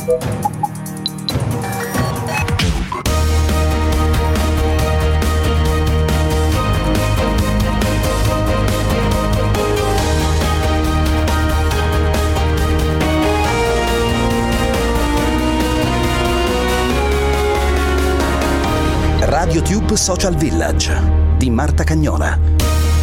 RadioTube Social Village di Marta Cagnola.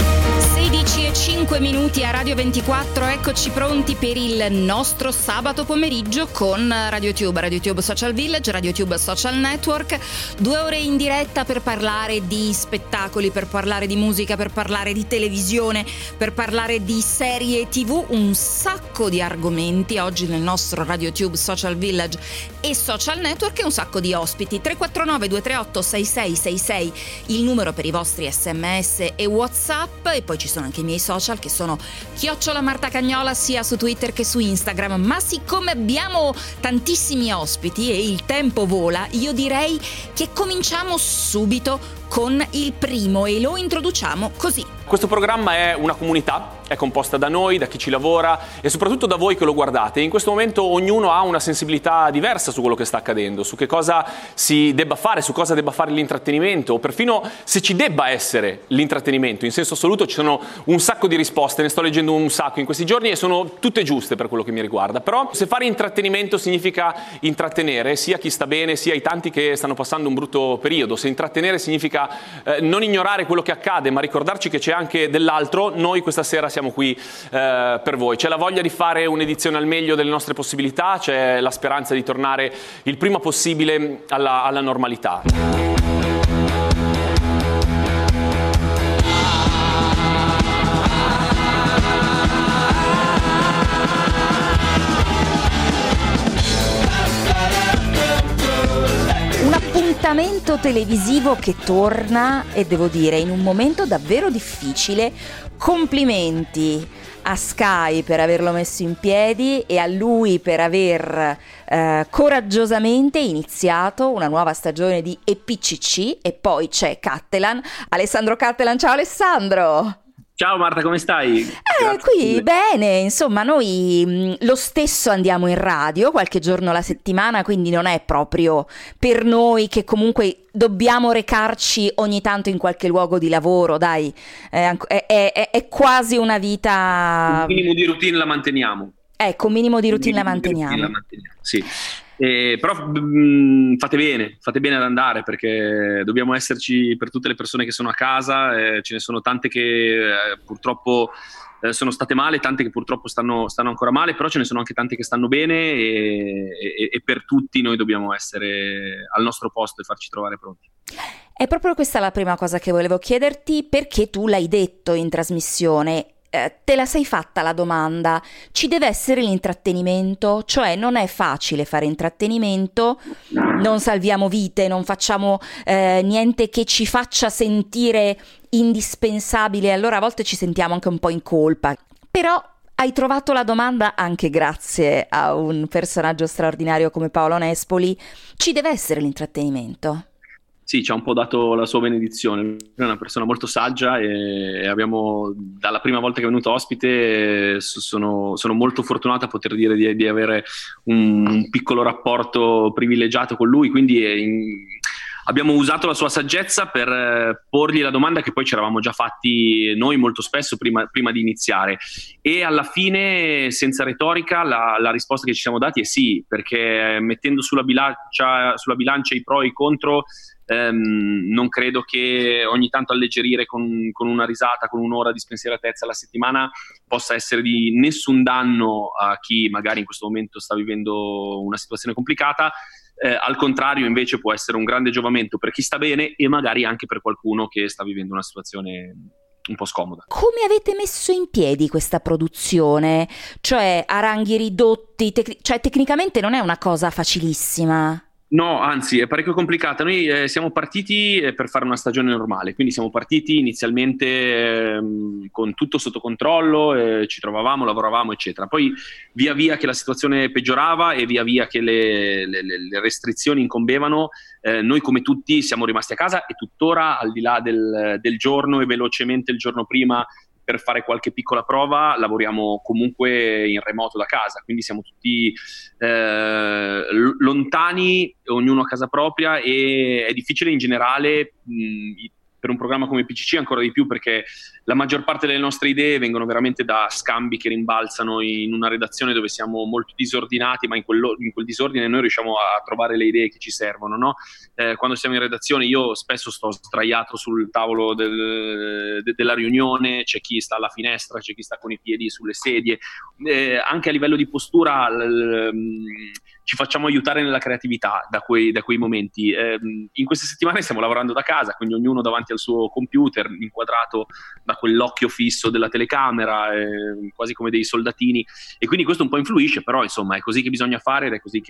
16:05 a Radio 24, eccoci pronti per il nostro sabato pomeriggio con RadioTube Social Village, RadioTube Social Network. 2 ore in diretta per parlare di spettacoli, per parlare di musica, per parlare di televisione, per parlare di serie TV, un sacco di argomenti oggi nel nostro RadioTube Social Village e Social Network e un sacco di ospiti. 349 238 6666 il numero per i vostri SMS e WhatsApp, e poi ci sono anche i miei social che sono @MartaCagnola sia su Twitter che su Instagram. Ma siccome abbiamo tantissimi ospiti e il tempo vola, io direi che cominciamo subito con il primo e lo introduciamo così. Questo programma è una comunità, è composta da noi, da chi ci lavora e soprattutto da voi che lo guardate. In questo momento ognuno ha una sensibilità diversa su quello che sta accadendo, su che cosa si debba fare, su cosa debba fare l'intrattenimento o perfino se ci debba essere l'intrattenimento. In senso assoluto ci sono un sacco di risposte, ne sto leggendo un sacco in questi giorni e sono tutte giuste per quello che mi riguarda. Però se fare intrattenimento significa intrattenere sia chi sta bene sia i tanti che stanno passando un brutto periodo, se intrattenere significa non ignorare quello che accade ma ricordarci che c'è anche dell'altro, noi questa sera siamo qui per voi. C'è la voglia di fare un'edizione al meglio delle nostre possibilità, c'è la speranza di tornare il prima possibile alla normalità. Appuntamento televisivo che torna, e devo dire in un momento davvero difficile. Complimenti a Sky per averlo messo in piedi e a lui per aver coraggiosamente iniziato una nuova stagione di EPCC. E poi c'è Cattelan, Alessandro Cattelan. Ciao Alessandro! Ciao Marta, come stai? Qui bene, insomma noi lo stesso andiamo in radio qualche giorno alla settimana, quindi non è proprio per noi che comunque dobbiamo recarci ogni tanto in qualche luogo di lavoro, dai, è quasi una vita... Un minimo di routine la manteniamo. Ecco, un minimum di routine la manteniamo. Sì. Però fate bene ad andare, perché dobbiamo esserci per tutte le persone che sono a casa, ce ne sono tante che purtroppo sono state male, tante che purtroppo stanno ancora male, però ce ne sono anche tante che stanno bene e per tutti noi dobbiamo essere al nostro posto e farci trovare pronti. È proprio questa la prima cosa che volevo chiederti, perché tu l'hai detto in trasmissione. Te la sei fatta la domanda, ci deve essere l'intrattenimento? Cioè non è facile fare intrattenimento, non salviamo vite, non facciamo niente che ci faccia sentire indispensabile, allora a volte ci sentiamo anche un po' in colpa, però hai trovato la domanda anche grazie a un personaggio straordinario come Paolo Nespoli. Ci deve essere l'intrattenimento? Sì, ci ha un po' dato la sua benedizione, è una persona molto saggia e abbiamo, dalla prima volta che è venuto ospite, sono molto fortunato a poter dire di avere un piccolo rapporto privilegiato con lui, quindi abbiamo usato la sua saggezza per porgli la domanda che poi ci eravamo già fatti noi molto spesso prima di iniziare, e alla fine, senza retorica, la risposta che ci siamo dati è sì, perché mettendo sulla bilancia i pro e i contro, non credo che ogni tanto alleggerire con una risata, con un'ora di spensieratezza alla settimana possa essere di nessun danno a chi magari in questo momento sta vivendo una situazione complicata. Al contrario, invece, può essere un grande giovamento per chi sta bene e magari anche per qualcuno che sta vivendo una situazione un po' scomoda. Come avete messo in piedi questa produzione? Cioè a ranghi ridotti, cioè tecnicamente non è una cosa facilissima. No, anzi è parecchio complicata. Noi siamo partiti per fare una stagione normale, quindi siamo partiti inizialmente con tutto sotto controllo, ci trovavamo, lavoravamo eccetera. Poi via via che la situazione peggiorava e via via che le restrizioni incombevano, noi come tutti siamo rimasti a casa e tuttora, al di là del giorno e velocemente il giorno prima per fare qualche piccola prova, lavoriamo comunque in remoto da casa, quindi siamo tutti lontani, ognuno a casa propria, e è difficile in generale per un programma come PCC ancora di più, perché la maggior parte delle nostre idee vengono veramente da scambi che rimbalzano in una redazione dove siamo molto disordinati, ma in quel disordine noi riusciamo a trovare le idee che ci servono, no? Quando siamo in redazione io spesso sto sdraiato sul tavolo della riunione, c'è chi sta alla finestra, c'è chi sta con i piedi sulle sedie, anche a livello di postura ci facciamo aiutare nella creatività da quei momenti. In queste settimane stiamo lavorando da casa, quindi ognuno davanti al suo computer, inquadrato da quell'occhio fisso della telecamera, quasi come dei soldatini, e quindi questo un po' influisce, però insomma è così che bisogna fare ed è così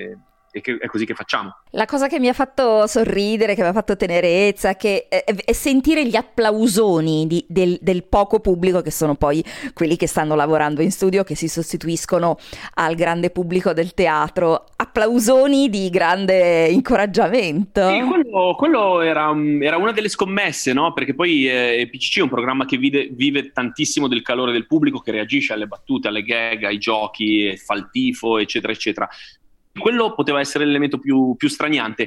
che facciamo. La cosa che mi ha fatto sorridere, che mi ha fatto tenerezza, è sentire gli applausoni del poco pubblico, che sono poi quelli che stanno lavorando in studio, che si sostituiscono al grande pubblico del teatro. Applausoni di grande incoraggiamento. Sì, quello era una delle scommesse, no? Perché poi PCC è un programma che vive tantissimo del calore del pubblico, che reagisce alle battute, alle gag, ai giochi, fa il tifo, eccetera, eccetera. Quello poteva essere l'elemento più straniante.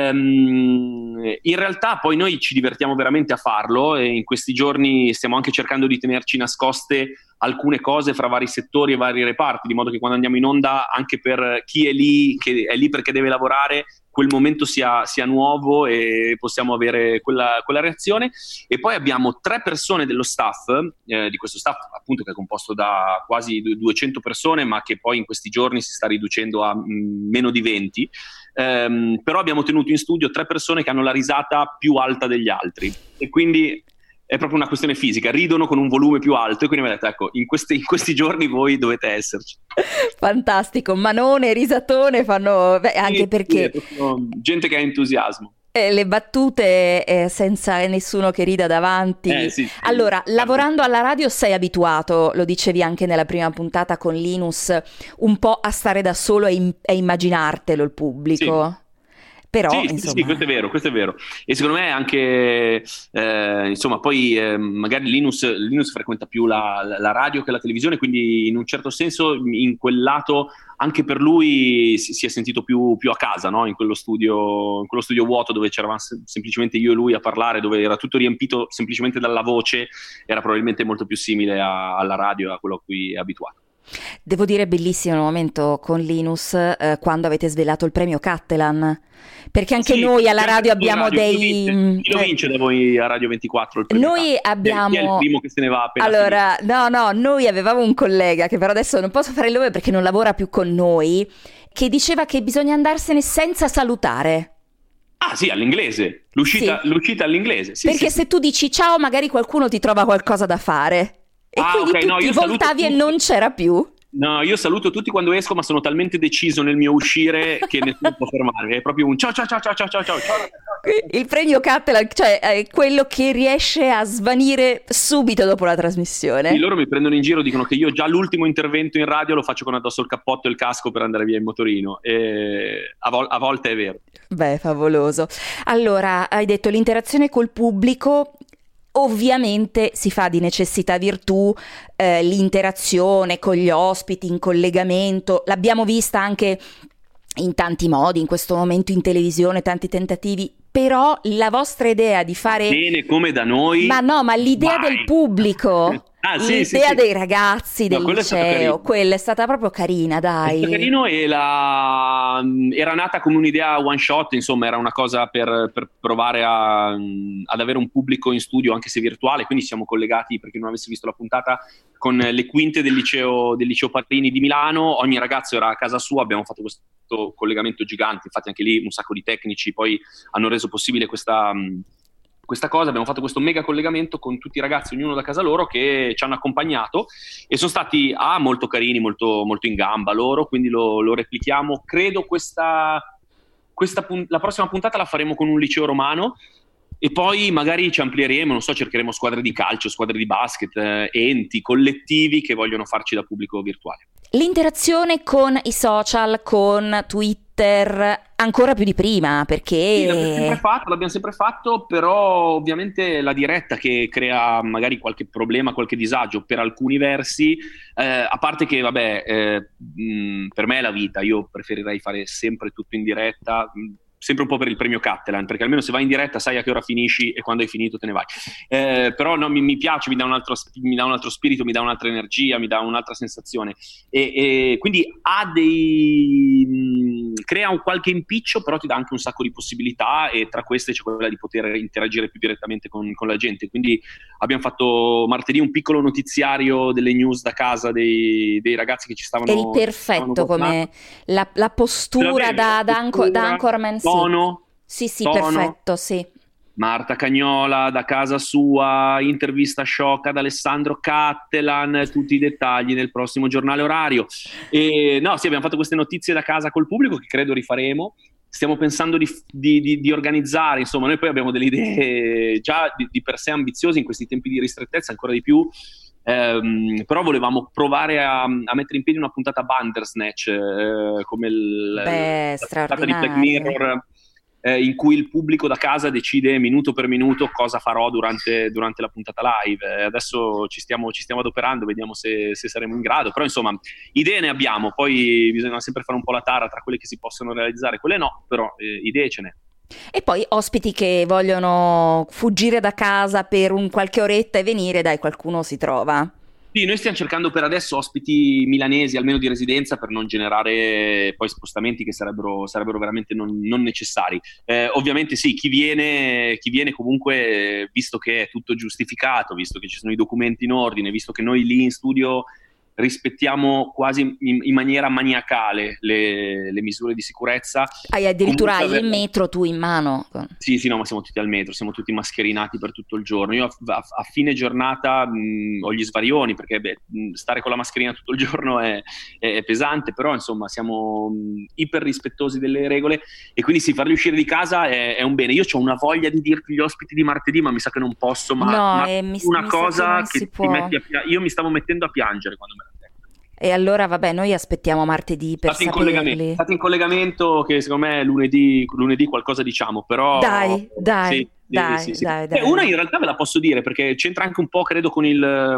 In realtà poi noi ci divertiamo veramente a farlo, e in questi giorni stiamo anche cercando di tenerci nascoste alcune cose fra vari settori e vari reparti, di modo che quando andiamo in onda, anche per chi è lì, che è lì perché deve lavorare, quel momento sia nuovo e possiamo avere quella reazione. E poi abbiamo 3 persone dello staff, di questo staff appunto che è composto da quasi 200 persone, ma che poi in questi giorni si sta riducendo a meno di 20, però abbiamo tenuto in studio 3 persone che hanno la risata più alta degli altri, e quindi è proprio una questione fisica, ridono con un volume più alto, e quindi mi ha detto, ecco, in questi giorni voi dovete esserci. Fantastico, manone, risatone fanno, anche sì, perché sì, gente che ha entusiasmo. Le battute senza nessuno che rida davanti. Sì. Allora, lavorando alla radio sei abituato, lo dicevi anche nella prima puntata con Linus, un po' a stare da solo e immaginartelo il pubblico. Sì. Però, insomma... sì, questo è vero. E secondo me anche, insomma, poi magari Linus frequenta più la radio che la televisione, quindi in un certo senso in quel lato anche per lui si è sentito più a casa, no? In quello studio vuoto dove c'eravamo semplicemente io e lui a parlare, dove era tutto riempito semplicemente dalla voce, era probabilmente molto più simile alla radio, a quello a cui è abituato. Devo dire bellissimo il momento con Linus quando avete svelato il premio Cattelan, perché anche noi alla radio abbiamo chi lo vince da voi a Radio 24 il premio noi Cattelan? abbiamo... Chi è il primo che se ne va appena allora finito? Noi avevamo un collega che però adesso non posso fare il nome perché non lavora più con noi, che diceva che bisogna andarsene senza salutare. Ah sì, all'inglese, l'uscita all'inglese, sì, perché se tu dici ciao magari qualcuno ti trova qualcosa da fare. E quindi okay, tu ti voltavi e non c'era più. No, io saluto tutti quando esco, ma sono talmente deciso nel mio uscire che nessuno può fermare. È proprio un ciao. Il premio Cattelan, cioè è quello che riesce a svanire subito dopo la trasmissione. Sì, loro mi prendono in giro, dicono che io già l'ultimo intervento in radio lo faccio con addosso il cappotto e il casco per andare via in motorino. E a volte è vero. Beh, favoloso. Allora, hai detto l'interazione col pubblico. Ovviamente si fa di necessità virtù, l'interazione con gli ospiti in collegamento, l'abbiamo vista anche in tanti modi, in questo momento in televisione, tanti tentativi, però la vostra idea di fare... Bene come da noi... Ma l'idea del pubblico... l'idea dei ragazzi del liceo, quella è stata proprio carina, dai. È stato carino, e era nata come un'idea one shot, insomma era una cosa per provare ad avere un pubblico in studio anche se virtuale, quindi siamo collegati, per chi non avesse visto la puntata, con le quinte del liceo Parini di Milano. Ogni ragazzo era a casa sua, abbiamo fatto questo collegamento gigante, infatti anche lì un sacco di tecnici poi hanno reso possibile questa cosa. Abbiamo fatto questo mega collegamento con tutti i ragazzi, ognuno da casa loro, che ci hanno accompagnato e sono stati molto carini, molto, molto in gamba loro, quindi lo replichiamo. Credo la prossima puntata la faremo con un liceo romano, e poi magari ci amplieremo, non so, cercheremo squadre di calcio, squadre di basket, enti, collettivi che vogliono farci da pubblico virtuale. L'interazione con i social, con Twitter, Twitter ancora più di prima, perché Sì, l'abbiamo sempre fatto, però ovviamente la diretta che crea magari qualche problema, qualche disagio per alcuni versi, a parte che vabbè, per me è la vita, io preferirei fare sempre tutto in diretta, sempre un po' per il premio Cattelan, perché almeno se vai in diretta sai a che ora finisci e quando hai finito te ne vai. Però no, mi piace, mi dà un altro spirito, mi dà un'altra energia, mi dà un'altra sensazione, e quindi crea un qualche impiccio, però ti dà anche un sacco di possibilità, e tra queste c'è quella di poter interagire più direttamente con la gente. Quindi abbiamo fatto martedì un piccolo notiziario delle news da casa dei ragazzi che ci stavano. eri perfetto come la postura da anchorman. Tono, Sì, tono. perfetto, sì. Marta Cagnola da casa sua, intervista sciocca ad Alessandro Cattelan, tutti i dettagli nel prossimo giornale orario. E no, sì, abbiamo fatto queste notizie da casa col pubblico che credo rifaremo. Stiamo pensando di organizzare, insomma, noi poi abbiamo delle idee già di per sé ambiziose in questi tempi di ristrettezza, ancora di più. Però volevamo provare a mettere in piedi una puntata Bandersnatch, come la puntata di Black Mirror, in cui il pubblico da casa decide minuto per minuto cosa farò durante la puntata live. Adesso ci stiamo adoperando, vediamo se saremo in grado, però insomma idee ne abbiamo, poi bisogna sempre fare un po' la tara tra quelle che si possono realizzare e quelle no, però idee ce n'è. E poi ospiti che vogliono fuggire da casa per qualche oretta e venire, dai, qualcuno si trova. Sì, noi stiamo cercando per adesso ospiti milanesi, almeno di residenza, per non generare poi spostamenti che sarebbero veramente non necessari. Ovviamente sì, chi viene comunque, visto che è tutto giustificato, visto che ci sono i documenti in ordine, visto che noi lì in studio rispettiamo quasi in maniera maniacale le misure di sicurezza. Hai addirittura il metro tu in mano. Sì, no, ma siamo tutti al metro, siamo tutti mascherinati per tutto il giorno. Io a fine giornata ho gli svarioni, perché stare con la mascherina tutto il giorno è pesante, però insomma siamo iper rispettosi delle regole, e quindi sì, farli uscire di casa è un bene. Io ho una voglia di dirti gli ospiti di martedì, ma mi sa che non posso, ma una cosa che ti metti io mi stavo mettendo a piangere quando me l'ha detto. E allora vabbè, noi aspettiamo martedì per saperli. State in collegamento, che secondo me lunedì qualcosa diciamo, però dai. Sì. Una in realtà ve la posso dire, perché c'entra anche un po', credo, con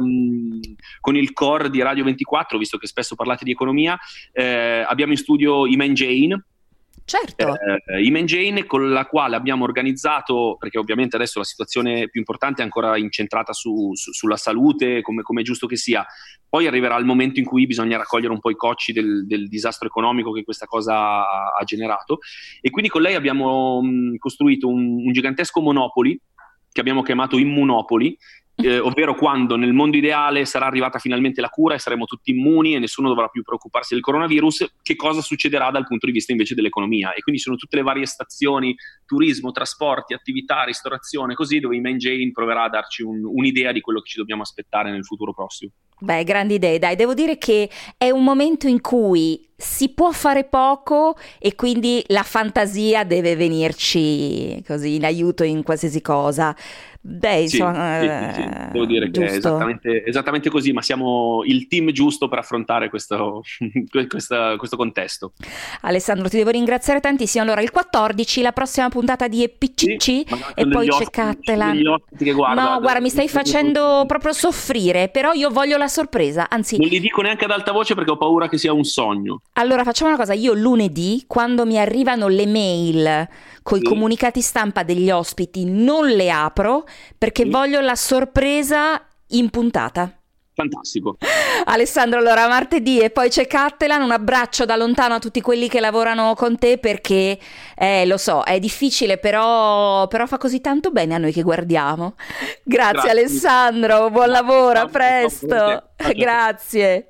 il core di Radio 24, visto che spesso parlate di economia. Abbiamo in studio Iman Jane. Certo. Iman Jane, con la quale abbiamo organizzato, perché ovviamente adesso la situazione più importante è ancora incentrata sulla salute, come è giusto che sia. Poi arriverà il momento in cui bisogna raccogliere un po' i cocci del disastro economico che questa cosa ha generato, e quindi con lei abbiamo costruito un gigantesco Monopoli che abbiamo chiamato Immunopoli, ovvero quando nel mondo ideale sarà arrivata finalmente la cura e saremo tutti immuni e nessuno dovrà più preoccuparsi del coronavirus, che cosa succederà dal punto di vista invece dell'economia. E quindi sono tutte le varie stazioni, turismo, trasporti, attività, ristorazione, così, dove Iman Jane proverà a darci un'idea di quello che ci dobbiamo aspettare nel futuro prossimo. Beh, grandi idee, dai, devo dire che è un momento in cui si può fare poco e quindi la fantasia deve venirci così in aiuto in qualsiasi cosa. Beh, insomma, sì. Devo dire giusto. Che è esattamente così, ma siamo il team giusto per affrontare questo contesto. Alessandro, ti devo ringraziare tantissimo. Allora, il 14, la prossima puntata di EPCC, e poi c'è Cattelan. No, guarda, mi stai facendo proprio soffrire, però io voglio la sorpresa, anzi... Non li dico neanche ad alta voce perché ho paura che sia un sogno. Allora, facciamo una cosa, io lunedì, quando mi arrivano le mail con i comunicati stampa degli ospiti, non le apro perché voglio la sorpresa in puntata. Fantastico. Alessandro, allora martedì e poi c'è Cattelan, un abbraccio da lontano a tutti quelli che lavorano con te, perché lo so, è difficile, però fa così tanto bene a noi che guardiamo. Grazie Alessandro, buon lavoro, a presto. Grazie.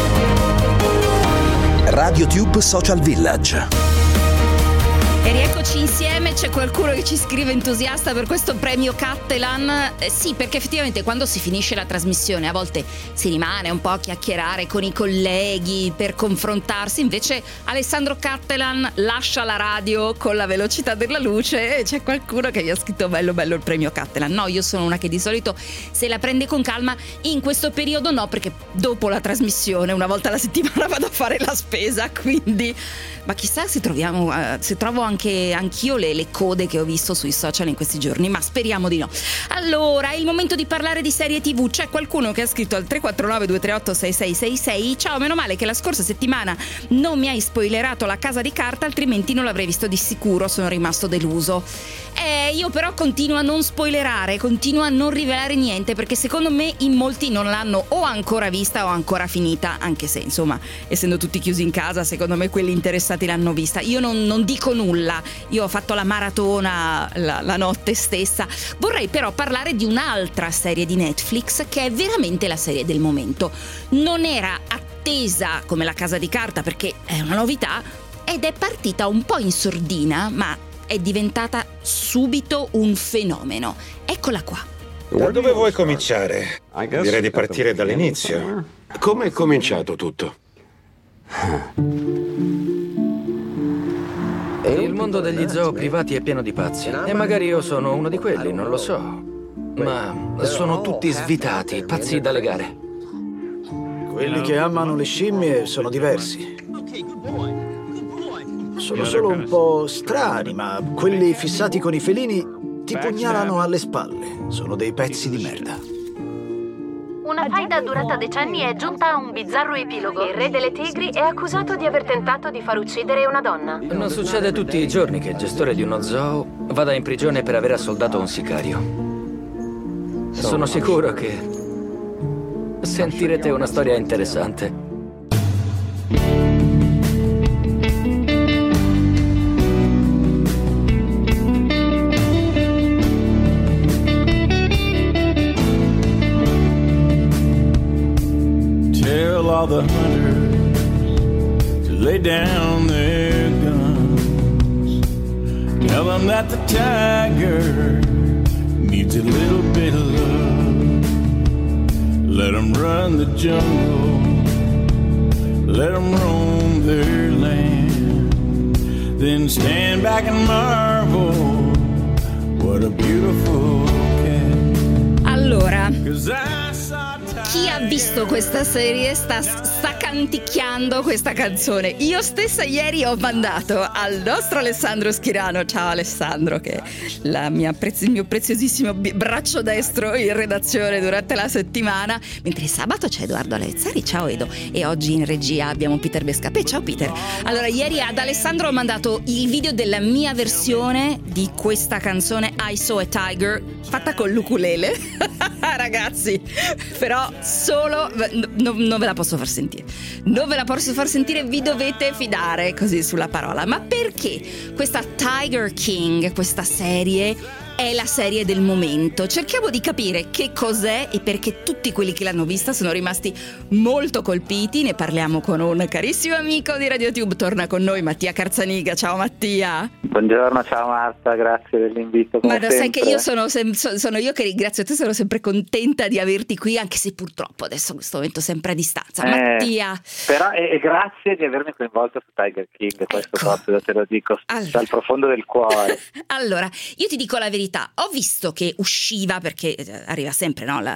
RadioTube Social Village. E rieccoci amici insieme. C'è qualcuno che ci scrive entusiasta per questo premio Cattelan. Sì, perché effettivamente quando si finisce la trasmissione a volte si rimane un po' a chiacchierare con i colleghi per confrontarsi, invece Alessandro Cattelan lascia la radio con la velocità della luce e c'è qualcuno che gli ha scritto bello il premio Cattelan. No, io sono una che di solito se la prende con calma, in questo periodo no, perché dopo la trasmissione una volta alla settimana vado a fare la spesa, quindi ma chissà se trovo anch'io le code che ho visto sui social in questi giorni, ma speriamo di no. Allora, è il momento di parlare di serie TV. C'è qualcuno che ha scritto al 349 238 6666: ciao, meno male che la scorsa settimana non mi hai spoilerato La Casa di Carta, altrimenti non l'avrei visto di sicuro, sono rimasto deluso. Io però continuo a non spoilerare, continuo a non rivelare niente, perché secondo me in molti non l'hanno o ancora vista o ancora finita, anche se insomma, essendo tutti chiusi in casa, secondo me quelli interessati l'hanno vista. Io non dico nulla, io ho fatto la maratona la notte stessa. Vorrei però parlare di un'altra serie di Netflix che è veramente la serie del momento. Non era attesa come La Casa di Carta perché è una novità ed è partita un po' in sordina, ma è diventata subito un fenomeno. Eccola qua. Da dove vuoi cominciare? Direi di partire dall'inizio. Come è cominciato tutto? Il mondo degli zoo privati è pieno di pazzi. E magari io sono uno di quelli, non lo so. Ma sono tutti svitati, pazzi da legare. Quelli che amano le scimmie sono diversi. Sono solo un po' strani, ma quelli fissati con i felini ti pugnalano alle spalle. Sono dei pezzi di merda. Una faida durata decenni è giunta a un bizzarro epilogo. Il re delle tigri è accusato di aver tentato di far uccidere una donna. Non succede tutti i giorni che il gestore di uno zoo vada in prigione per aver assoldato un sicario. Sono sicuro che sentirete una storia interessante. All the hunters to lay down their guns. Tell them that the tiger needs a little bit of love. Let them run the jungle, let them roam their land. Then stand back and marvel, what a beautiful cat. Allora, chi ha visto questa serie sta canticchiando questa canzone. Io stessa ieri ho mandato al nostro Alessandro Schirano, ciao Alessandro, che è il mio preziosissimo braccio destro in redazione durante la settimana, mentre sabato c'è Edoardo Alezzari, ciao Edo, e oggi in regia abbiamo Peter Bescapè, ciao Peter. Allora, ieri ad Alessandro ho mandato il video della mia versione di questa canzone I Saw a Tiger, fatta con l'ukulele. Ragazzi, però solo non ve la posso far sentire. Non ve la posso far sentire, vi dovete fidare così sulla parola. Ma perché questa Tiger King, questa serie è la serie del momento? Cerchiamo di capire che cos'è e perché tutti quelli che l'hanno vista sono rimasti molto colpiti. Ne parliamo con un carissimo amico di RadioTube. Torna con noi Mattia Carzaniga. Ciao Mattia. Buongiorno, ciao Marta, grazie dell'invito. Ma lo sai che io sono io che ringrazio te, sono sempre contenta di averti qui, anche se purtroppo adesso in questo momento sempre a distanza. Mattia. Però grazie di avermi coinvolto su Tiger King, questo proprio te lo dico dal profondo del cuore. Allora, io ti dico la verità, ho visto che usciva, perché arriva sempre, no,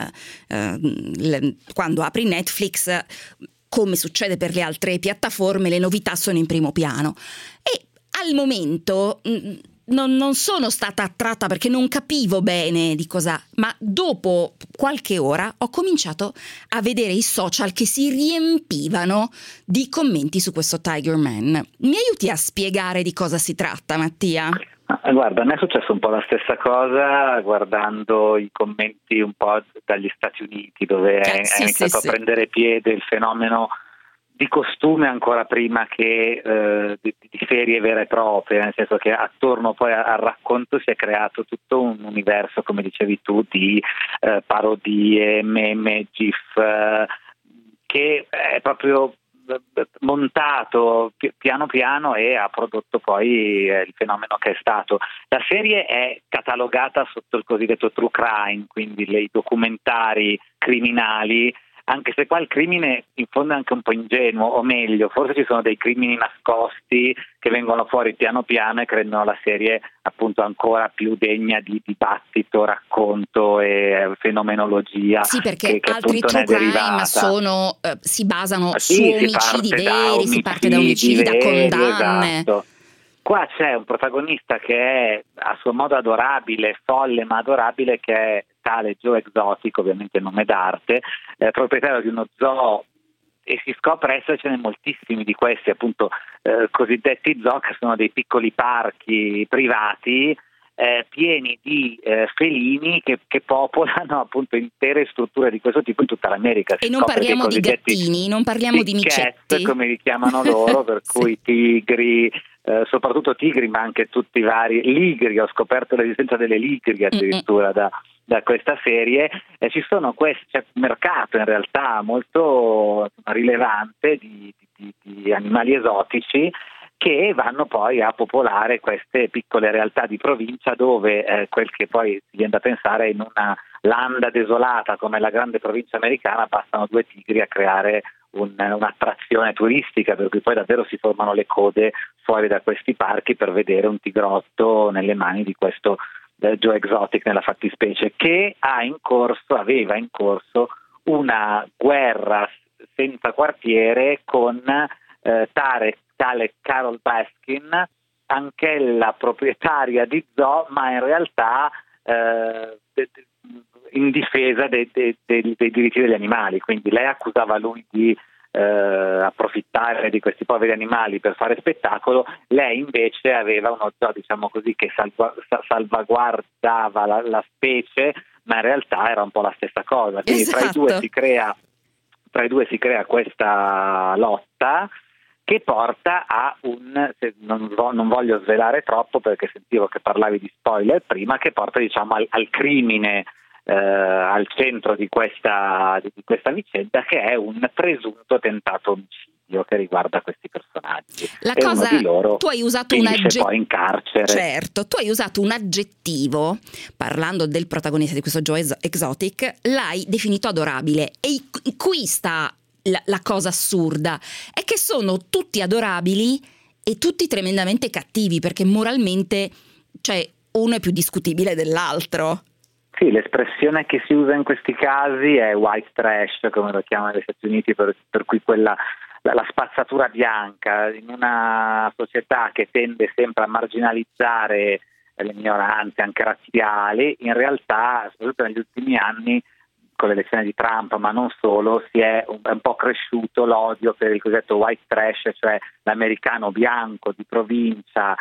quando apri Netflix, come succede per le altre piattaforme, le novità sono in primo piano. E al momento non sono stata attratta perché non capivo bene di cosa, ma dopo qualche ora ho cominciato a vedere i social che si riempivano di commenti su questo Tiger Man. Mi aiuti a spiegare di cosa si tratta, Mattia? Guarda, a me è successo un po' la stessa cosa guardando i commenti un po' dagli Stati Uniti, dove è iniziato a prendere piede il fenomeno di costume ancora prima che di serie vere e proprie, nel senso che attorno poi al racconto si è creato tutto un universo, come dicevi tu, di parodie, meme, gif, che è proprio montato piano piano e ha prodotto poi il fenomeno che è stato. La serie è catalogata sotto il cosiddetto true crime, quindi i documentari criminali, anche se qua il crimine in fondo è anche un po' ingenuo, o meglio, forse ci sono dei crimini nascosti che vengono fuori piano piano e rendono la serie appunto ancora più degna di dibattito, racconto e fenomenologia. Sì, perché che altri true crime si basano su omicidi veri, si parte da omicidi, da condanne. Esatto. Qua c'è un protagonista che è a suo modo adorabile, folle ma adorabile, che è tale Joe Exotic, ovviamente nome d'arte, proprietario di uno zoo, e si scopre essercene moltissimi di questi appunto cosiddetti zoo, che sono dei piccoli parchi privati pieni di felini che popolano appunto intere strutture di questo tipo in tutta l'America. E non parliamo di gattini, non parliamo di micetti, come li chiamano loro, per cui tigri, soprattutto tigri, ma anche tutti i vari ligri. Ho scoperto l'esistenza delle ligri addirittura da questa serie, e ci sono c'è un mercato in realtà molto rilevante di animali esotici che vanno poi a popolare queste piccole realtà di provincia, dove quel che poi si viene da pensare in una landa desolata come la grande provincia americana passano due tigri a creare un'attrazione turistica, per cui poi davvero si formano le code fuori da questi parchi per vedere un tigrotto nelle mani di questo Joe Exotic, nella fattispecie, che aveva in corso una guerra senza quartiere con tale Carol Baskin, anch'ella proprietaria di zoo, ma in realtà in difesa dei diritti degli animali. Quindi lei accusava lui di approfittare di questi poveri animali per fare spettacolo, lei invece aveva uno zoo, diciamo così, che salvaguardava la specie, ma in realtà era un po' la stessa cosa. Quindi tra i due si crea questa lotta che porta a non voglio svelare troppo perché sentivo che parlavi di spoiler prima, che porta diciamo al crimine al centro di questa vicenda, che è un presunto tentato omicidio che riguarda questi personaggi. Uno di loro tu hai usato poi in carcere. Certo, tu hai usato un aggettivo parlando del protagonista di questo Joe Exotic, l'hai definito adorabile, e qui sta la cosa assurda, è che sono tutti adorabili e tutti tremendamente cattivi, perché moralmente, cioè, uno è più discutibile dell'altro. Sì, l'espressione che si usa in questi casi è white trash, come lo chiamano negli Stati Uniti, per cui la spazzatura bianca in una società che tende sempre a marginalizzare le minoranze anche razziali. In realtà, soprattutto negli ultimi anni, con l'elezione di Trump, ma non solo, si è un po' cresciuto l'odio per il cosiddetto white trash, cioè l'americano bianco di provincia,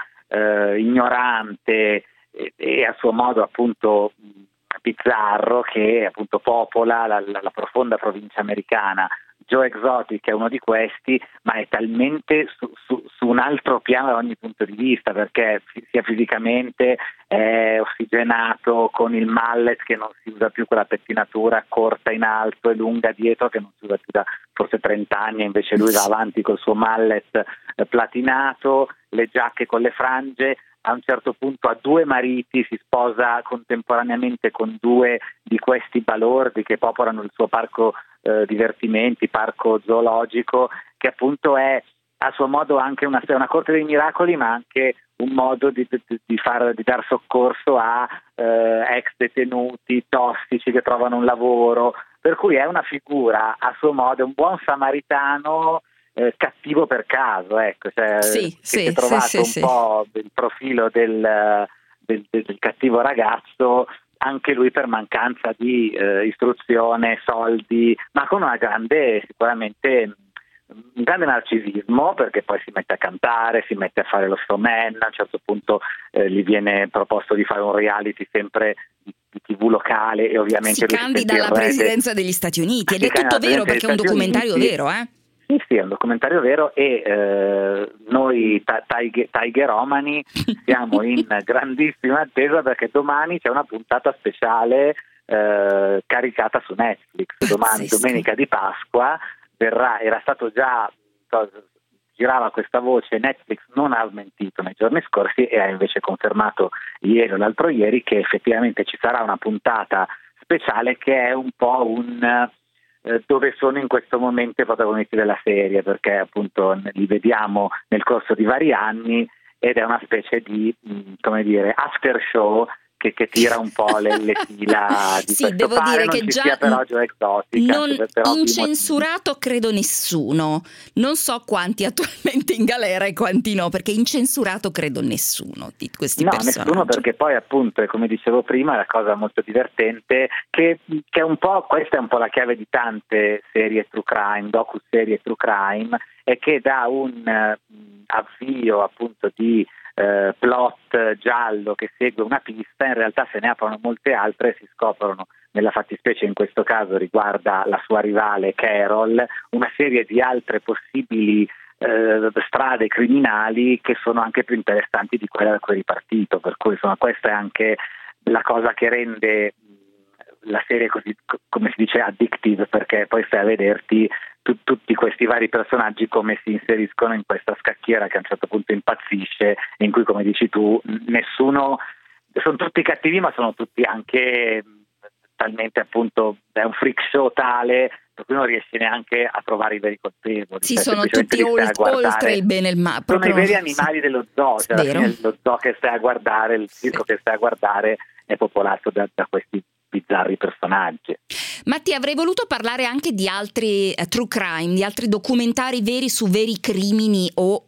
ignorante e a suo modo appunto bizzarro, che appunto popola la profonda provincia americana. Joe Exotic è uno di questi, ma è talmente su un altro piano da ogni punto di vista, perché sia fisicamente è ossigenato, con il mallet che non si usa più, quella pettinatura corta in alto e lunga dietro che non si usa più da forse 30 anni, invece lui va avanti col suo mallet platinato, le giacche con le frange. A un certo punto ha 2 mariti, si sposa contemporaneamente con 2 di questi balordi che popolano il suo parco divertimenti, parco zoologico, che appunto è a suo modo anche una corte dei miracoli, ma anche un modo di dar soccorso a ex detenuti tossici che trovano un lavoro, per cui è una figura a suo modo, un buon samaritano cattivo per caso, ecco, cioè, si è trovato un po' il profilo del cattivo ragazzo, anche lui per mancanza di istruzione, soldi, ma con sicuramente un grande narcisismo, perché poi si mette a cantare, si mette a fare lo showman. A un certo punto gli viene proposto di fare un reality sempre di TV locale, e ovviamente si candida alla presidenza degli Stati Uniti, ed è tutto vero, perché è un documentario vero, Sì, è un documentario vero, e noi tigeromani siamo in grandissima attesa, perché domani c'è una puntata speciale caricata su Netflix. Domani, domenica di Pasqua, era stato già girava questa voce, Netflix non ha smentito nei giorni scorsi e ha invece confermato ieri o l'altro ieri che effettivamente ci sarà una puntata speciale che è un po' dove sono in questo momento i protagonisti della serie, perché appunto li vediamo nel corso di vari anni ed è una specie di, after show che tira un po' le fila di sì, devo dire non che ci già sia però Joe Exotic, non incensurato credo nessuno, non so quanti attualmente in galera e quanti no, perché incensurato credo nessuno di questi personaggi. Nessuno, perché poi appunto, come dicevo prima, la cosa molto divertente che è un po', questa è un po' la chiave di tante serie true crime, docu-serie true crime, è che da un avvio appunto di plot giallo che segue una pista, in realtà se ne aprono molte altre e si scoprono, nella fattispecie in questo caso riguarda la sua rivale Carol, una serie di altre possibili strade criminali che sono anche più interessanti di quella da cui è ripartito, per cui insomma questa è anche la cosa che rende la serie così, come si dice, addictive, perché poi stai a vederti tutti questi vari personaggi come si inseriscono in questa scacchiera che a un certo punto impazzisce, in cui, come dici tu, nessuno, sono tutti cattivi ma sono tutti anche talmente, appunto, è un freak show tale per cui non riesci neanche a trovare i veri colpevoli. Sì, sono tutti oltre il bene e il male. Sono i veri animali dello zoo, cioè alla fine lo zoo che stai a guardare, il circo che stai a guardare è popolato da questi bizzarri personaggi. Matti, avrei voluto parlare anche di altri true crime, di altri documentari veri su veri crimini o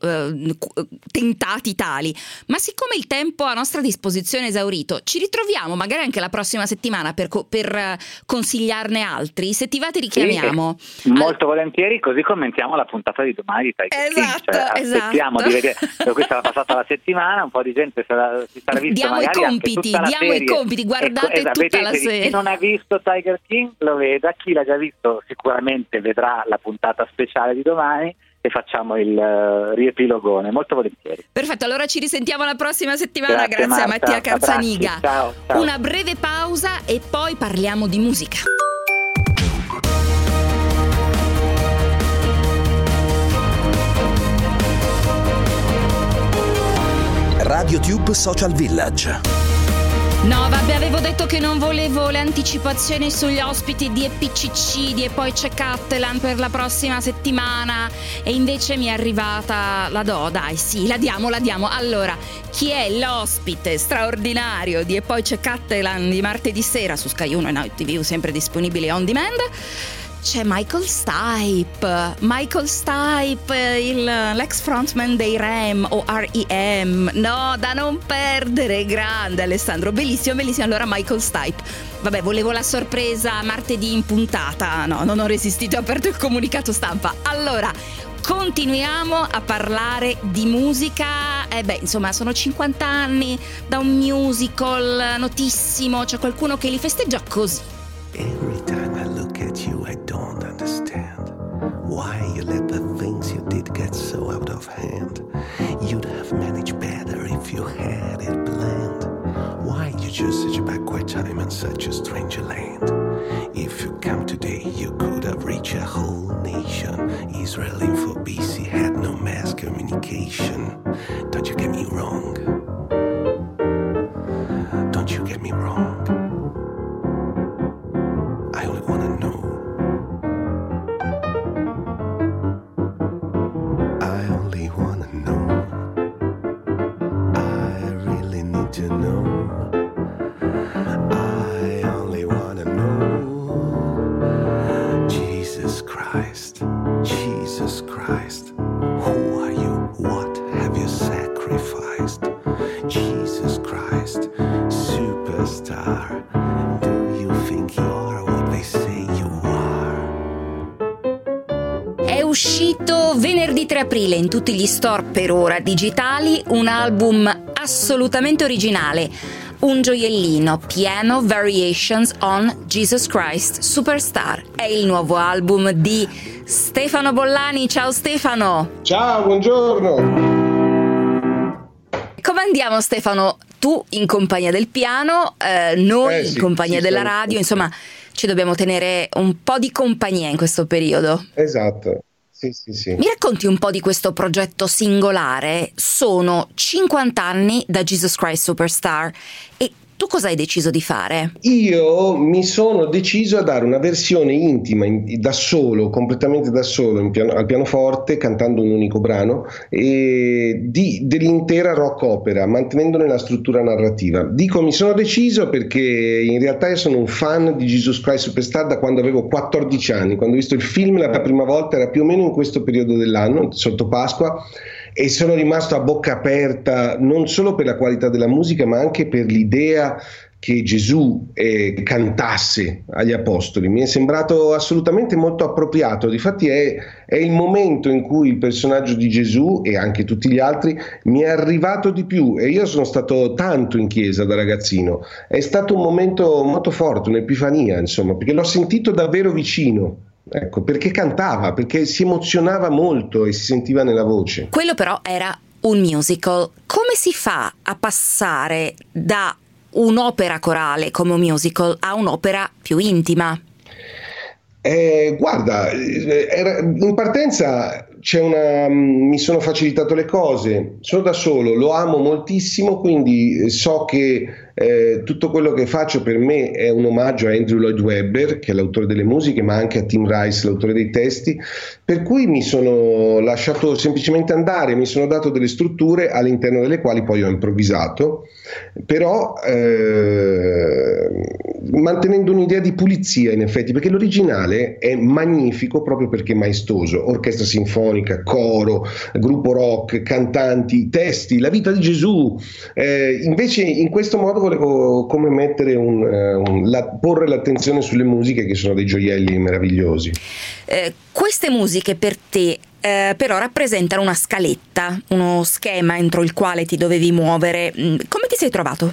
tentati tali, ma siccome il tempo a nostra disposizione è esaurito, ci ritroviamo magari anche la prossima settimana per consigliarne altri. Se ti va ti richiamiamo. Sì, molto volentieri, così commentiamo la puntata di domani di Tiger King. Aspettiamo di vedere, per cui sarà passata la settimana, un po' di gente si sarà vista magari i compiti, guardate tutta la serie. Chi non ha visto Tiger King lo veda, chi l'ha già visto sicuramente vedrà la puntata speciale di domani e facciamo il riepilogone, molto volentieri. Perfetto, allora ci risentiamo la prossima settimana. Grazie Marta, a Mattia Carzaniga. Ciao. Una breve pausa e poi parliamo di musica. RadioTube Social Village. No, vabbè, avevo detto che non volevo le anticipazioni sugli ospiti di EPCC, di E poi c'è Cattelan per la prossima settimana e invece mi è arrivata la dai, sì, la diamo. Allora, chi è l'ospite straordinario di E poi c'è Cattelan di martedì sera su Sky 1 e Now TV, sempre disponibili on demand? C'è Michael Stipe, l'ex frontman dei REM o REM, no, da non perdere, grande Alessandro, bellissimo, allora Michael Stipe. Vabbè, volevo la sorpresa martedì in puntata, no, non ho resistito, ho aperto il comunicato stampa. Allora, continuiamo a parlare di musica, insomma sono 50 anni da un musical notissimo, c'è qualcuno che li festeggia così. Every time I look at you, I don't understand why you let the things you did get so out of hand. You'd have managed better if you had it planned. Why you choose such a backward time and such a strange land? If you come today, you could have reached a whole nation. Israel info BC had no mass communication. Don't you get me wrong? Don't you get me wrong? I only wanna know. I only wanna know. I really need to know. I only wanna know. Jesus Christ, Jesus Christ. Who are you? What have you sacrificed? Jesus Christ, superstar. Do you think you're what they say you are? È uscito venerdì 3 aprile in tutti gli store per ora digitali un album assolutamente originale, un gioiellino, Piano Variations on Jesus Christ Superstar. È il nuovo album di Stefano Bollani. Ciao Stefano. Ciao, buongiorno. Come andiamo Stefano? Tu in compagnia del piano, noi in compagnia della radio, insomma ci dobbiamo tenere un po' di compagnia in questo periodo. Esatto, Sì. Mi racconti un po' di questo progetto singolare? Sono 50 anni da Jesus Christ Superstar e tu cosa hai deciso di fare? Io mi sono deciso a dare una versione intima, da solo, completamente da solo, al pianoforte, cantando un unico brano, dell'intera rock opera, mantenendone la struttura narrativa. Dico mi sono deciso perché in realtà io sono un fan di Jesus Christ Superstar da quando avevo 14 anni, quando ho visto il film la prima volta, era più o meno in questo periodo dell'anno, sotto Pasqua, e sono rimasto a bocca aperta non solo per la qualità della musica ma anche per l'idea che Gesù cantasse agli apostoli. Mi è sembrato assolutamente molto appropriato. Difatti è il momento in cui il personaggio di Gesù e anche tutti gli altri mi è arrivato di più, e io sono stato tanto in chiesa da ragazzino. È stato un momento molto forte, un'epifania, insomma, perché l'ho sentito davvero vicino. Ecco, perché cantava, perché si emozionava molto e si sentiva nella voce. Quello però era un musical. Come si fa a passare da un'opera corale come un musical a un'opera più intima? Guarda, in partenza mi sono facilitato le cose, sono da solo, lo amo moltissimo, quindi so che tutto quello che faccio per me è un omaggio a Andrew Lloyd Webber, che è l'autore delle musiche, ma anche a Tim Rice, l'autore dei testi, per cui mi sono lasciato semplicemente andare, mi sono dato delle strutture all'interno delle quali poi ho improvvisato, però mantenendo un'idea di pulizia in effetti, perché l'originale è magnifico proprio perché è maestoso, orchestra sinfonica, coro, gruppo rock, cantanti, testi, la vita di Gesù. Invece in questo modo volevo come mettere porre l'attenzione sulle musiche, che sono dei gioielli meravigliosi. Queste musiche per te però rappresentano una scaletta, uno schema entro il quale ti dovevi muovere. Come ti sei trovato?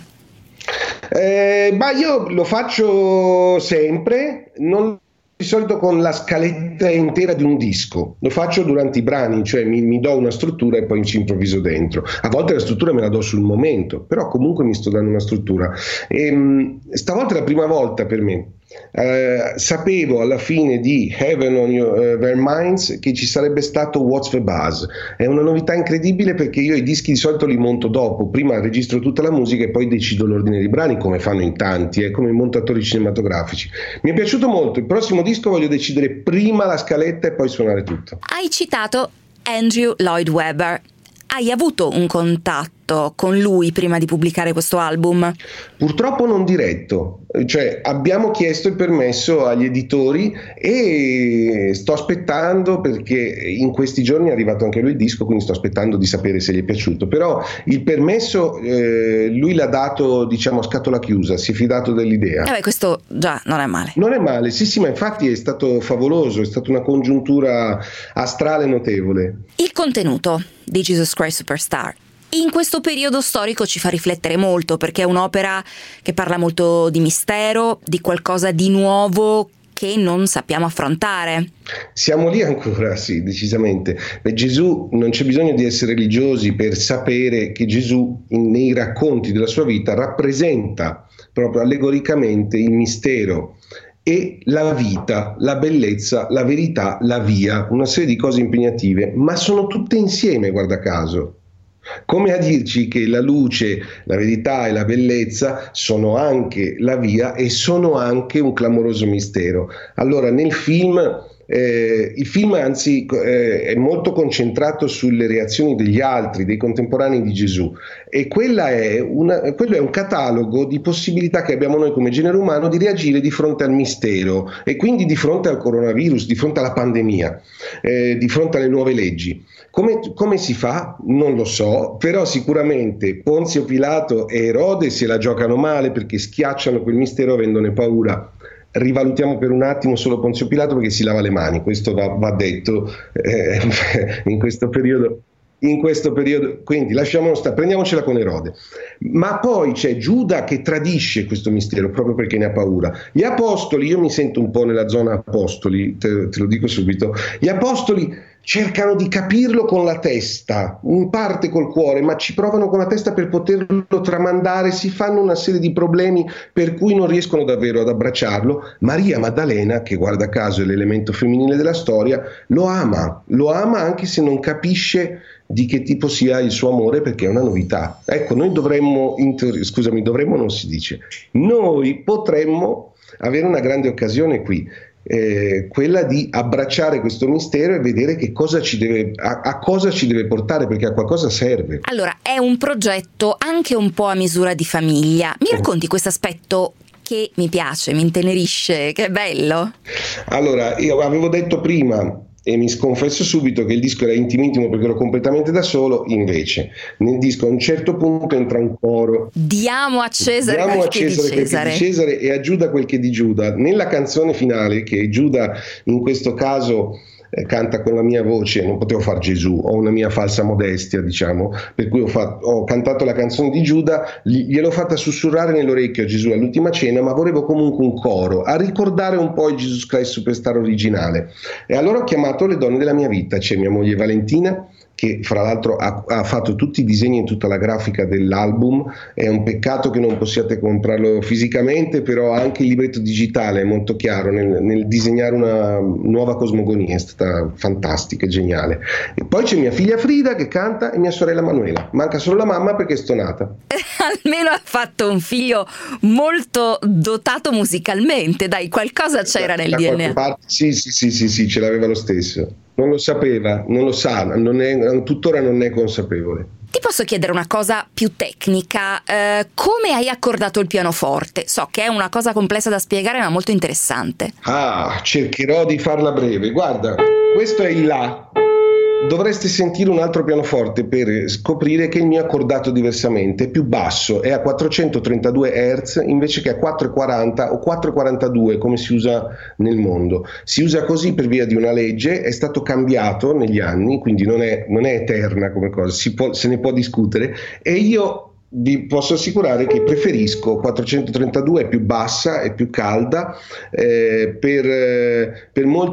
Io lo faccio sempre, non di solito con la scaletta intera di un disco, lo faccio durante i brani, cioè mi do una struttura e poi ci improvviso dentro. A volte la struttura me la do sul momento, però comunque mi sto dando una struttura. Stavolta è la prima volta per me. Sapevo alla fine di Heaven on Their Minds che ci sarebbe stato What's the Buzz. È una novità incredibile perché io i dischi di solito li monto dopo, prima registro tutta la musica e poi decido l'ordine dei brani, come fanno in tanti, come i montatori cinematografici. Mi è piaciuto molto. Il prossimo disco voglio decidere prima la scaletta e poi suonare tutto. Hai citato Andrew Lloyd Webber. Hai avuto un contatto con lui prima di pubblicare questo album? Purtroppo non diretto, cioè abbiamo chiesto il permesso agli editori e sto aspettando, perché in questi giorni è arrivato anche lui il disco, quindi sto aspettando di sapere se gli è piaciuto, però il permesso lui l'ha dato, diciamo, a scatola chiusa, si è fidato dell'idea. Questo già non è male. Non è male, sì, ma infatti è stato favoloso, è stata una congiuntura astrale notevole. Il contenuto di Jesus Christ Superstar in questo periodo storico ci fa riflettere molto, perché è un'opera che parla molto di mistero, di qualcosa di nuovo che non sappiamo affrontare. Siamo lì ancora, sì, decisamente. Gesù, non c'è bisogno di essere religiosi per sapere che Gesù nei racconti della sua vita rappresenta proprio allegoricamente il mistero e la vita, la bellezza, la verità, la via, una serie di cose impegnative, ma sono tutte insieme, guarda caso. Come a dirci che la luce, la verità e la bellezza sono anche la via e sono anche un clamoroso mistero. Allora nel film, il film anzi è molto concentrato sulle reazioni degli altri, dei contemporanei di Gesù, e quello è un catalogo di possibilità che abbiamo noi come genere umano di reagire di fronte al mistero e quindi di fronte al coronavirus, di fronte alla pandemia, di fronte alle nuove leggi. Come si fa? Non lo so, però sicuramente Ponzio Pilato e Erode se la giocano male perché schiacciano quel mistero avendone paura. Rivalutiamo per un attimo solo Ponzio Pilato perché si lava le mani, questo va detto in questo periodo. Quindi lasciamolo stare, prendiamocela con Erode. Ma poi c'è Giuda che tradisce questo mistero proprio perché ne ha paura. Gli apostoli, io mi sento un po' nella zona apostoli, te lo dico subito, gli apostoli cercano di capirlo con la testa, in parte col cuore, ma ci provano con la testa per poterlo tramandare, si fanno una serie di problemi per cui non riescono davvero ad abbracciarlo. Maria Maddalena, che guarda caso è l'elemento femminile della storia, lo ama anche se non capisce di che tipo sia il suo amore, perché è una novità. Ecco, noi noi potremmo avere una grande occasione qui, quella di abbracciare questo mistero e vedere che cosa a cosa ci deve portare, perché a qualcosa serve. Allora, è un progetto anche un po' a misura di famiglia. Mi racconti questo aspetto che mi piace, mi intenerisce, che è bello? Allora, io avevo detto prima, e mi sconfesso subito, che il disco era intimo perché ero completamente da solo. Invece nel disco a un certo punto entra un coro: diamo a Cesare quel che di Cesare e a Giuda quel che di Giuda. Nella canzone finale, che Giuda in questo caso canta con la mia voce, non potevo far Gesù, ho una mia falsa modestia, diciamo, per cui ho cantato la canzone di Giuda, gliel'ho fatta sussurrare nell'orecchio a Gesù all'ultima cena, ma volevo comunque un coro a ricordare un po' il Jesus Christ Superstar originale. E allora ho chiamato le donne della mia vita. C'è mia moglie Valentina, che fra l'altro ha fatto tutti i disegni e tutta la grafica dell'album. È un peccato che non possiate comprarlo fisicamente, però anche il libretto digitale è molto chiaro nel disegnare una nuova cosmogonia, è stata fantastica e geniale. E poi c'è mia figlia Frida che canta e mia sorella Manuela, manca solo la mamma perché è stonata. Almeno ha fatto un figlio molto dotato musicalmente, dai, qualcosa c'era nel DNA. Sì, ce l'aveva lo stesso. Non lo sapeva, non lo sa, tuttora non è consapevole. Ti posso chiedere una cosa più tecnica? Come hai accordato il pianoforte? So che è una cosa complessa da spiegare, ma molto interessante. Cercherò di farla breve. Guarda, questo è il La. Dovreste sentire un altro pianoforte per scoprire che il mio è accordato diversamente, è più basso, è a 432 Hz invece che a 440 o 442 come si usa nel mondo. Si usa così per via di una legge, è stato cambiato negli anni, quindi non è eterna come cosa, se ne può discutere, e io vi posso assicurare che preferisco 432, è più bassa, è più calda, per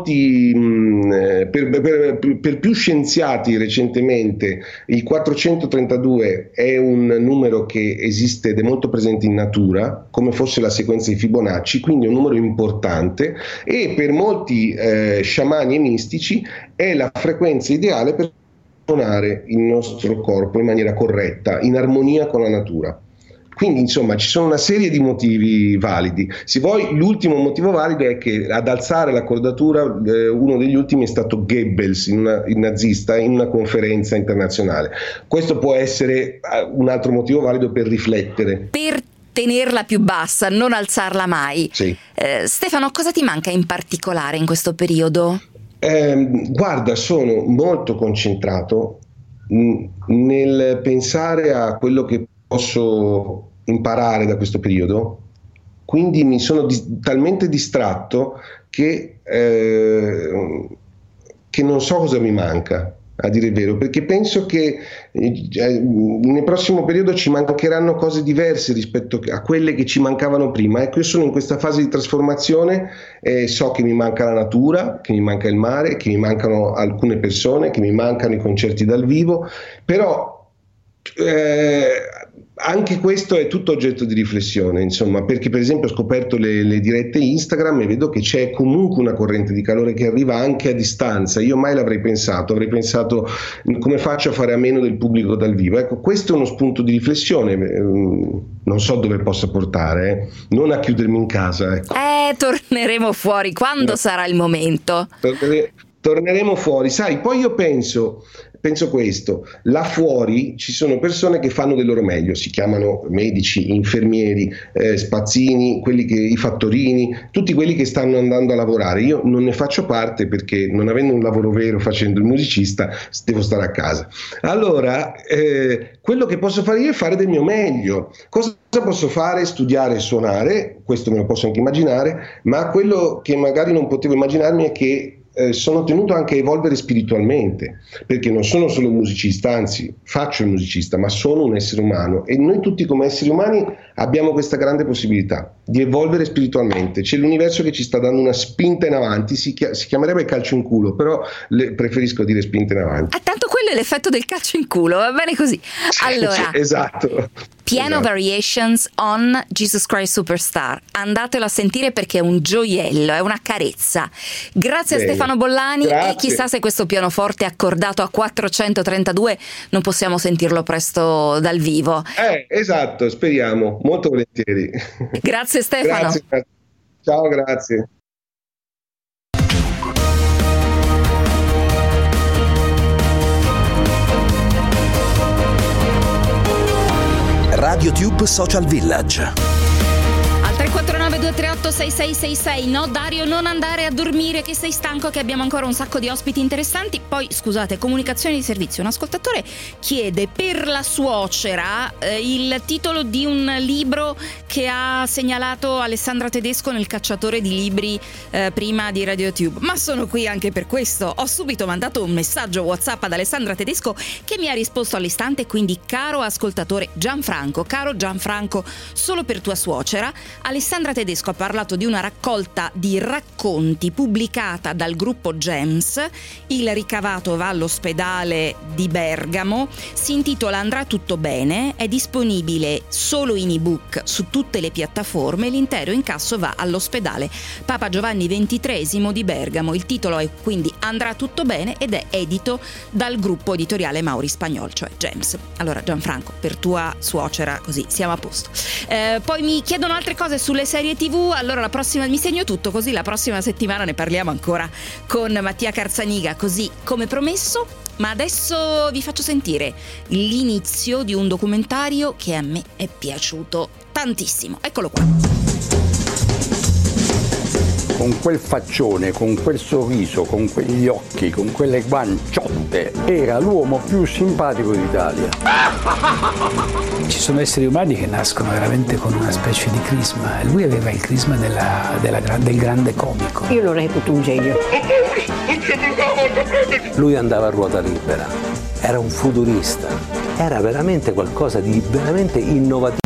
più scienziati recentemente il 432 è un numero che esiste ed è molto presente in natura, come fosse la sequenza di Fibonacci, quindi è un numero importante, e per molti sciamani e mistici è la frequenza ideale per suonare il nostro corpo in maniera corretta, in armonia con la natura. Quindi insomma ci sono una serie di motivi validi. Se vuoi, l'ultimo motivo valido è che ad alzare l'accordatura uno degli ultimi è stato Goebbels, il nazista, in una conferenza internazionale. Questo può essere un altro motivo valido per riflettere. Per tenerla più bassa, non alzarla mai. Sì. Stefano, cosa ti manca in particolare in questo periodo? Guarda, sono molto concentrato nel pensare a quello che posso imparare da questo periodo, quindi mi sono talmente distratto che non so cosa mi manca, a dire il vero, perché penso che nel prossimo periodo ci mancheranno cose diverse rispetto a quelle che ci mancavano prima. Ecco, io sono in questa fase di trasformazione e so che mi manca la natura, che mi manca il mare, che mi mancano alcune persone, che mi mancano i concerti dal vivo, però anche questo è tutto oggetto di riflessione, insomma, perché per esempio ho scoperto le dirette Instagram e vedo che c'è comunque una corrente di calore che arriva anche a distanza. Io mai l'avrei pensato, avrei pensato come faccio a fare a meno del pubblico dal vivo. Ecco, questo è uno spunto di riflessione, non so dove possa portare, non a chiudermi in casa, ecco. Torneremo fuori quando sarà il momento. Torneremo fuori, sai, poi io penso questo: là fuori ci sono persone che fanno del loro meglio, si chiamano medici, infermieri, spazzini, i fattorini, tutti quelli che stanno andando a lavorare. Io non ne faccio parte perché, non avendo un lavoro vero facendo il musicista, devo stare a casa. Allora quello che posso fare io è fare del mio meglio. Cosa posso fare? Studiare e suonare, questo me lo posso anche immaginare, ma quello che magari non potevo immaginarmi è che sono tenuto anche a evolvere spiritualmente, perché non sono solo un musicista, anzi faccio il musicista, ma sono un essere umano, e noi tutti come esseri umani abbiamo questa grande possibilità di evolvere spiritualmente. C'è l'universo che ci sta dando una spinta in avanti, si chiamerebbe calcio in culo, però preferisco dire spinta in avanti. Tanto quello è l'effetto del calcio in culo, va bene così. Allora, esatto. Piano Variations on Jesus Christ Superstar, andatelo a sentire perché è un gioiello, è una carezza. Grazie a Stefano Bollani. Grazie. E chissà se questo pianoforte accordato a 432 non possiamo sentirlo presto dal vivo. Esatto, speriamo, molto volentieri. Grazie Stefano. Grazie. Ciao, grazie. RadioTube Social Village. Al 349-238-6666. No Dario, non andare a dormire che sei stanco, che abbiamo ancora un sacco di ospiti interessanti. Poi scusate, comunicazioni di servizio, un ascoltatore chiede per la suocera il titolo di un libro che ha segnalato Alessandra Tedesco nel cacciatore di libri prima di RadioTube. Ma sono qui anche per questo. Ho subito mandato un messaggio WhatsApp ad Alessandra Tedesco che mi ha risposto all'istante. Quindi caro ascoltatore Gianfranco, solo per tua suocera, Alessandra Tedesco ha parlato di una raccolta di racconti pubblicata dal gruppo Gems. Il ricavato va all'ospedale di Bergamo, si intitola Andrà tutto bene, è disponibile solo in ebook su tutte le piattaforme, l'intero incasso va all'ospedale Papa Giovanni XXIII di Bergamo. Il titolo è quindi Andrà tutto bene ed è edito dal gruppo editoriale Mauri Spagnol, cioè Gems. Allora Gianfranco, per tua suocera così siamo a posto. Poi mi chiedono altre cose sulle serie TV, allora la prossima mi segno tutto, così la prossima settimana ne parliamo ancora con Mattia Carzaniga, così come promesso. Ma adesso vi faccio sentire l'inizio di un documentario che a me è piaciuto tantissimo. Eccolo qua. Con quel faccione, con quel sorriso, con quegli occhi, con quelle guanciotte, era l'uomo più simpatico d'Italia. Ci sono esseri umani che nascono veramente con una specie di crisma, e lui aveva il crisma del grande comico. Io lo reputo un genio. Lui andava a ruota libera, era un futurista, era veramente qualcosa di veramente innovativo.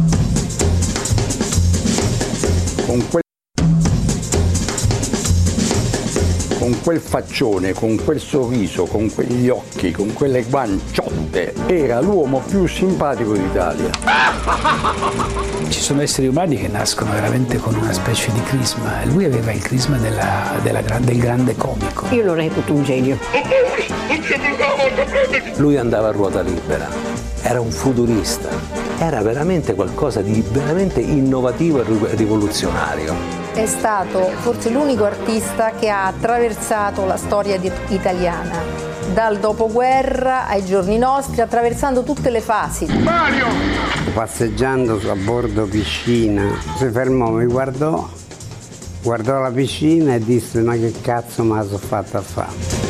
Con quel faccione, con quel sorriso, con quegli occhi, con quelle guanciotte, era l'uomo più simpatico d'Italia. Ci sono esseri umani che nascono veramente con una specie di crisma, e lui aveva il crisma del grande comico. Io lo reputo un genio. Lui andava a ruota libera, era un futurista, era veramente qualcosa di veramente innovativo e rivoluzionario. È stato forse l'unico artista che ha attraversato la storia italiana, dal dopoguerra ai giorni nostri, attraversando tutte le fasi. Mario! Passeggiando a bordo piscina, si fermò, mi guardò la piscina e disse: ma che cazzo me la sono fatta a fare?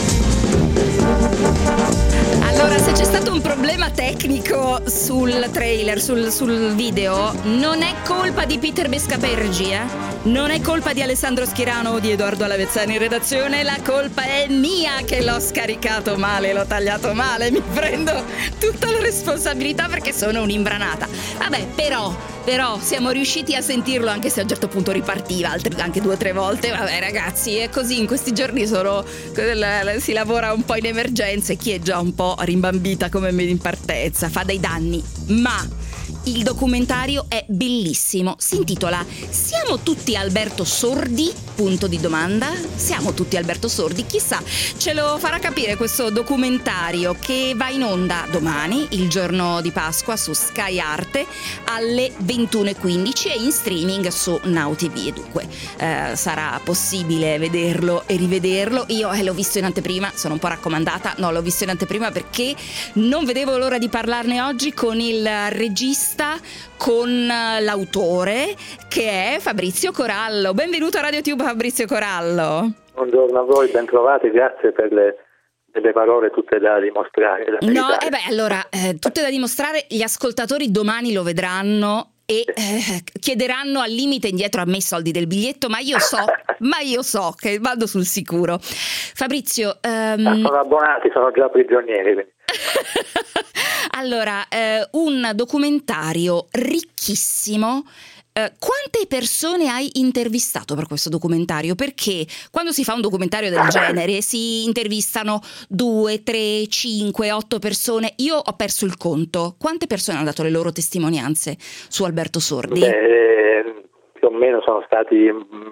Allora, se c'è stato un problema tecnico sul trailer, sul video, non è colpa di Peter Bescapergi, non è colpa di Alessandro Schirano o di Edoardo Alavezzani in redazione, la colpa è mia che l'ho scaricato male, l'ho tagliato male, mi prendo tutta la responsabilità perché sono un'imbranata. Vabbè, però siamo riusciti a sentirlo, anche se a un certo punto ripartiva anche 2 o 3 volte. Vabbè ragazzi, è così, in questi giorni si lavora un po' in emergenza, e chi è già un po' rimbambita come me in partenza fa dei danni, ma il documentario è bellissimo, si intitola Siamo tutti Alberto Sordi? Punto di domanda. Siamo tutti Alberto Sordi? Chissà, ce lo farà capire questo documentario che va in onda domani, il giorno di Pasqua, su Sky Arte alle 21:15 e in streaming su Now TV, e dunque sarà possibile vederlo e rivederlo. Io l'ho visto in anteprima, sono un po' raccomandata, no, l'ho visto in anteprima perché non vedevo l'ora di parlarne oggi con il regista, con l'autore, che è Fabrizio Corallo. Benvenuto a RadioTube, Fabrizio Corallo. Buongiorno a voi, ben trovati, grazie per le parole tutte da dimostrare. No, allora, tutte da dimostrare, gli ascoltatori domani lo vedranno e chiederanno al limite indietro a me i soldi del biglietto, ma io so che vado sul sicuro. Fabrizio, sono abbonati, sono già prigionieri, quindi. Allora, un documentario ricchissimo. Quante persone hai intervistato per questo documentario? Perché quando si fa un documentario del genere si intervistano 2, 3, 5, 8 persone. Io ho perso il conto. Quante persone hanno dato le loro testimonianze su Alberto Sordi? Più o meno sono stati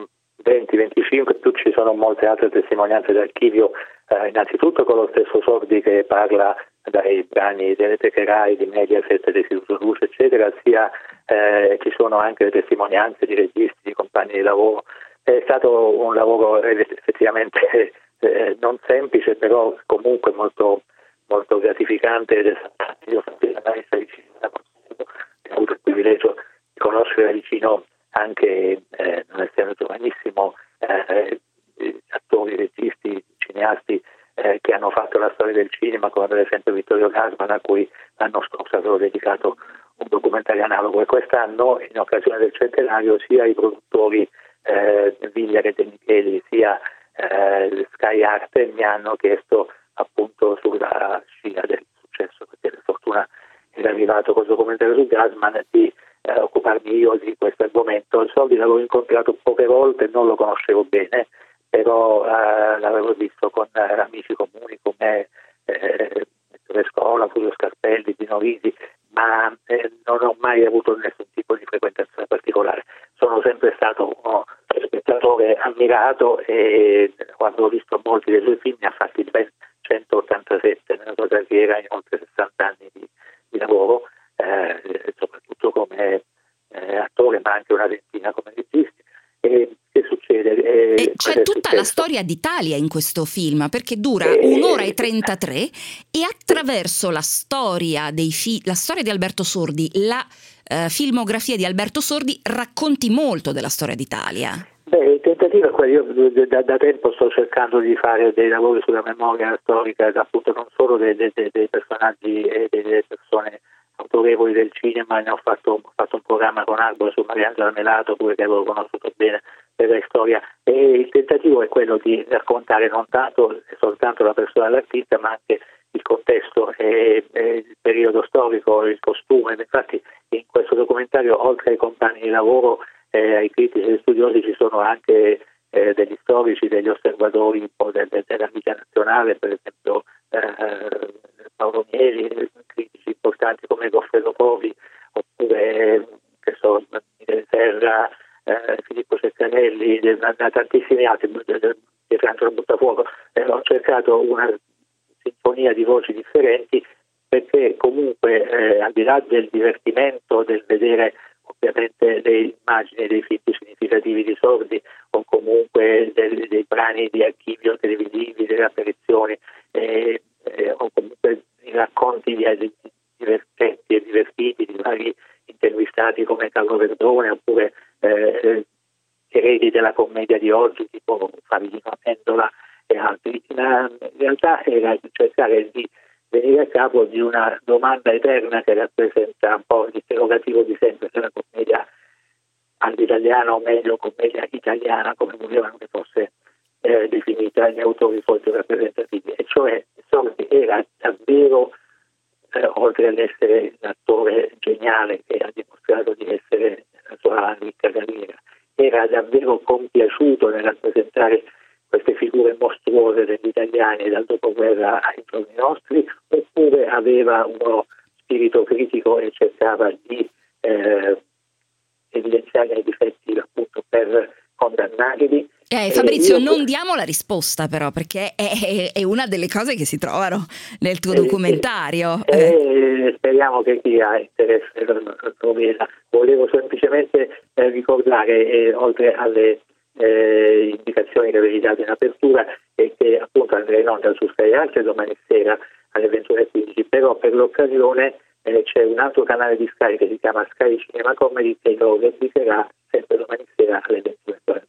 20-25, più ci sono molte altre testimonianze d'archivio, innanzitutto con lo stesso Sordi che parla dai brani delle Techerai, di Mediaset, dell'Istituto Luce, eccetera, sia ci sono anche le testimonianze di registi, di compagni di lavoro. È stato un lavoro effettivamente non semplice, però comunque molto, molto gratificante. Io ho fatto l'analista vicino, ho avuto il privilegio di conoscere vicino anche, non essendo giovanissimo, attori, registi, cineasti che hanno fatto la storia del cinema, come per esempio Vittorio Gassman, a cui l'anno scorso avevo dedicato un documentario analogo, e quest'anno, in occasione del centenario, sia i produttori Vigliar e De Micheli sia Sky Arte mi hanno chiesto, appunto sulla scia del successo, perché per fortuna era arrivato col documentario su Gassman, di occuparmi io di questo argomento. Il Sordi l'avevo incontrato poche volte, non lo conoscevo bene, però l'avevo visto con amici comuni come Scola, Fulvio Scarpelli, Dino Risi, ma non ho mai avuto nessun tipo di frequentazione particolare. Sono sempre stato uno spettatore ammirato, e quando ho visto molti dei suoi film, ne ha fatti ben 187 nella sua carriera, in oltre 60 anni di lavoro, soprattutto come attore, ma anche una ventina come regista. E che succede? C'è tutta la storia d'Italia in questo film, perché dura 1 ora e 33, e attraverso la storia la storia di Alberto Sordi, la filmografia di Alberto Sordi, racconti molto della storia d'Italia. Il tentativo è quello. Io da tempo sto cercando di fare dei lavori sulla memoria storica, appunto non solo dei personaggi e delle persone autorevoli del cinema. Ne ho fatto un programma con Arbor su Mariangela Melato, pure che avevo conosciuto bene per la storia, e il tentativo è quello di raccontare non tanto soltanto la persona dell'artista, ma anche il contesto e il periodo storico, il costume. Infatti in questo documentario, oltre ai compagni di lavoro, ai critici e agli studiosi, ci sono anche degli storici, degli osservatori un po' della vita nazionale, per esempio Paolo Mieli, critici importanti come Goffredo Povi, oppure Michele Serra, Filippo Ceccanelli, da tantissimi altri, di Franco Buttafuoco. Ho cercato una sinfonia di voci differenti, perché comunque al di là del divertimento, del vedere ovviamente le immagini dei film significativi di Sordi, o comunque dei brani di archivio televisivi, delle apparizioni, o comunque i racconti divertenti e divertiti di vari intervistati come Carlo Verdone, oppure eredi della commedia di oggi tipo Favino Amendola e altri. In realtà era cercare di venire a capo di una domanda eterna che rappresenta un po' l'interrogativo di sempre della commedia all'italiana, o meglio commedia italiana, come volevano che fosse definita gli autori forse rappresentativi, e cioè Sordi era davvero, oltre ad essere un attore geniale che ha dimostrato di essere nella sua ricca carriera, era davvero compiaciuto nel rappresentare queste figure mostruose degli italiani dal dopoguerra ai giorni nostri, oppure aveva uno spirito critico e cercava di evidenziare i difetti appunto per condannarli. Fabrizio, non diamo la risposta però, perché è una delle cose che si trovano nel tuo documentario. Speriamo che chi ha interesse lo veda. Volevo semplicemente ricordare, oltre alle indicazioni che avevi dato in apertura, e che appunto andrà in onda su Sky Arte domani sera alle 21:15, però per l'occasione c'è un altro canale di Sky che si chiama Sky Cinema Comedy, che lo replicherà sempre domani sera alle 21:45.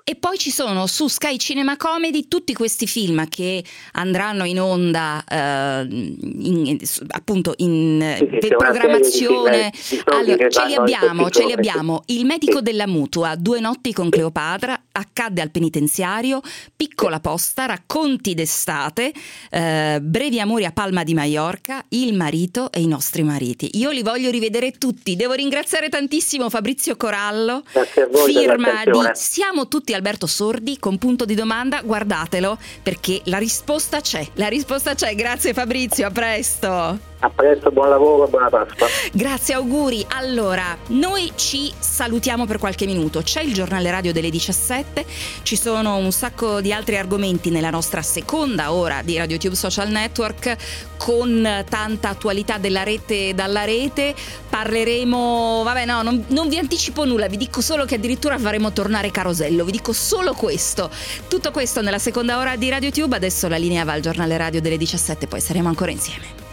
E poi ci sono su Sky Cinema Comedy tutti questi film che andranno in onda appunto per programmazione. Allora, ce li abbiamo. Il medico della mutua, 2 notti con Cleopatra, Accadde al penitenziario, Piccola posta, Racconti d'estate, Brevi amori a Palma di Maiorca, Il marito e i nostri mariti. Io li voglio rivedere tutti. Devo ringraziare tantissimo Fabrizio Corallo. Grazie a voi. Firma di Siamo tutti Alberto Sordi, con punto di domanda. Guardatelo, perché la risposta c'è. Grazie Fabrizio, a presto. A presto, buon lavoro, buona Pasqua. Grazie, auguri. Allora, noi ci salutiamo per qualche minuto. C'è il giornale radio delle 17, ci sono un sacco di altri argomenti nella nostra seconda ora di RadioTube Social Network, con tanta attualità della rete e dalla rete. Parleremo, non vi anticipo nulla, vi dico solo che addirittura faremo tornare Carosello, vi dico solo questo. Tutto questo nella seconda ora di RadioTube. Adesso la linea va al giornale radio delle 17, poi saremo ancora insieme.